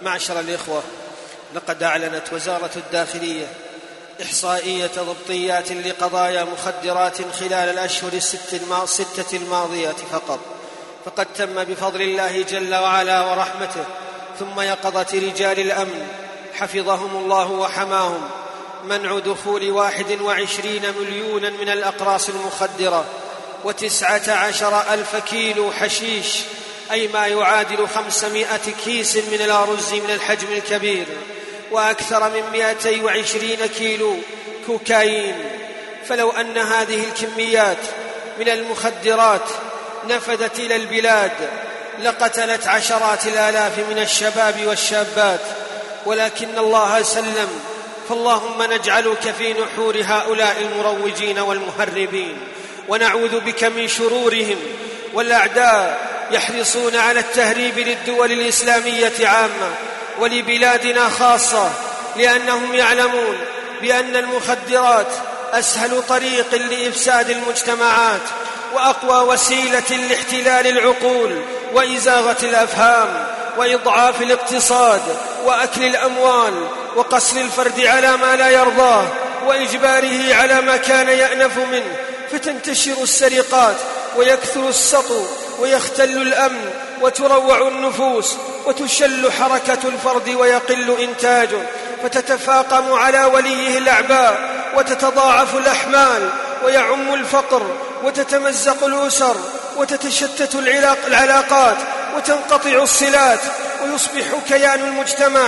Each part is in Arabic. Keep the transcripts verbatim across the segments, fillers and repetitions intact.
معشر الإخوة، لقد أعلنت وزارة الداخلية إحصائية ضبطيات لقضايا مخدرات خلال الأشهر الستة الماضية فقط، فقد تم بفضل الله جل وعلا ورحمته ثم يقظة رجال الأمن حفظهم الله وحماهم منع دخول واحد وعشرين مليونا من الأقراص المخدرة وتسعة عشر ألف كيلو حشيش، أي ما يعادل خمسمائة كيس من الأرز من الحجم الكبير، وأكثر من مائتين وعشرين كيلو كوكايين. فلو أن هذه الكميات من المخدرات نفذت إلى البلاد لقتلت عشرات الآلاف من الشباب والشابات، ولكن الله سلم، فاللهم نجعلك في نحور هؤلاء المروجين والمهربين، ونعوذ بك من شرورهم. والأعداء يحرصون على التهريب للدول الإسلامية عامة ولبلادنا خاصة، لأنهم يعلمون بأن المخدرات أسهل طريق لإفساد المجتمعات وأقوى وسيلة لاحتلال العقول وإزاغة الأفهام وإضعاف الاقتصاد وأكل الأموال وقصر الفرد على ما لا يرضاه وإجباره على ما كان يأنف منه، فتنتشر السرقات ويكثر السطو ويختل الأمن وتروع النفوس وتشل حركة الفرد ويقل إنتاجه، فتتفاقم على وليه الأعباء وتتضاعف الأحمال ويعم الفقر وتتمزق الأسر وتتشتت العلاقات وتنقطع الصلات، ويصبح كيان المجتمع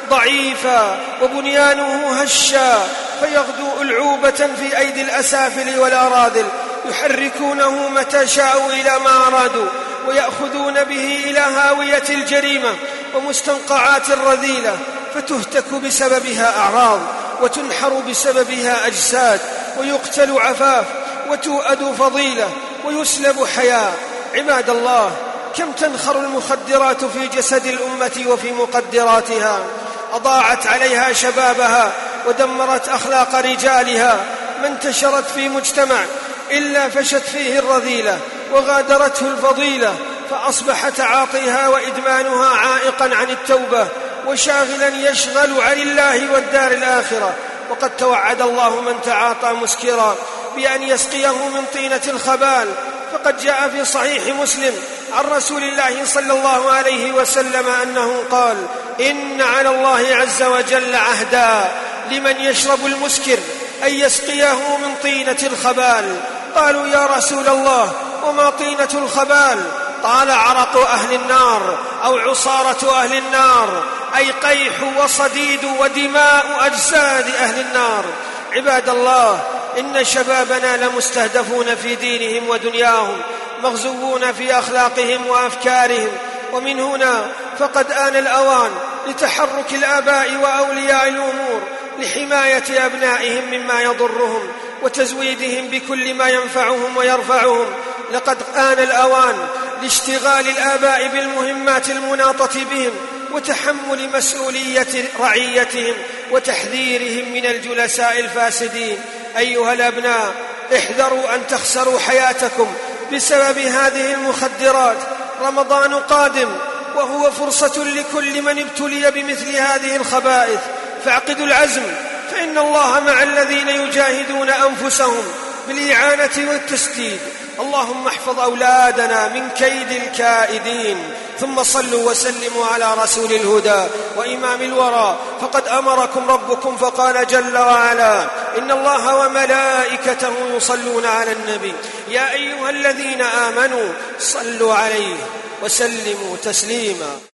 ضعيفا وبنيانه هشا، فيغدو ألعوبة في أيدي الأسافل والأراذل يحركونه متى شاءوا إلى ما أرادوا، ويأخذون به إلى هاوية الجريمة ومستنقعات الرذيلة، فتهتك بسببها أعراض وتنحر بسببها أجساد ويقتل عفاف وتؤد فضيلة ويسلب حياة. عباد الله، كم تنخر المخدرات في جسد الأمة وفي مقدراتها، أضاعت عليها شبابها ودمرت أخلاق رجالها، ما انتشرت في مجتمع إلا فشت فيه الرذيلة وغادرته الفضيلة، فأصبح تعاطيها وإدمانها عائقا عن التوبة وشاغلا يشغل عن الله والدار الآخرة. وقد توعد الله من تعاطى مسكرا بأن يسقيه من طينة الخبال، فقد جاء في صحيح مسلم عن رسول الله صلى الله عليه وسلم أنه قال: إن على الله عز وجل عهدا لمن يشرب المسكر أن يسقيه من طينة الخبال. قالوا: يا رسول الله، وما طينة الخبال؟ قال: عرق أهل النار أو عصارة أهل النار، أي قيح وصديد ودماء أجساد أهل النار. عباد الله، إن شبابنا لمستهدفون في دينهم ودنياهم، مغزوون في أخلاقهم وأفكارهم، ومن هنا فقد آن الأوان لتحرك الآباء وأولياء الأمور لحماية أبنائهم مما يضرهم وتزويدهم بكل ما ينفعهم ويرفعهم. لقد آن الأوان لاشتغال الآباء بالمهمات المناطة بهم وتحمل مسؤولية رعيتهم وتحذيرهم من الجلساء الفاسدين. أيها الأبناء، احذروا أن تخسروا حياتكم بسبب هذه المخدرات. رمضان قادم وهو فرصة لكل من ابتلي بمثل هذه الخبائث، فاعقدوا العزم، فإن الله مع الذين يجاهدون أنفسهم بالإعانة والتسديد. اللهم احفظ أولادنا من كيد الكائدين. ثم صلوا وسلموا على رسول الهدى وإمام الورى، فقد أمركم ربكم فقال جل وعلا: إن الله وملائكته يصلون على النبي يا أيها الذين آمنوا صلوا عليه وسلموا تسليما.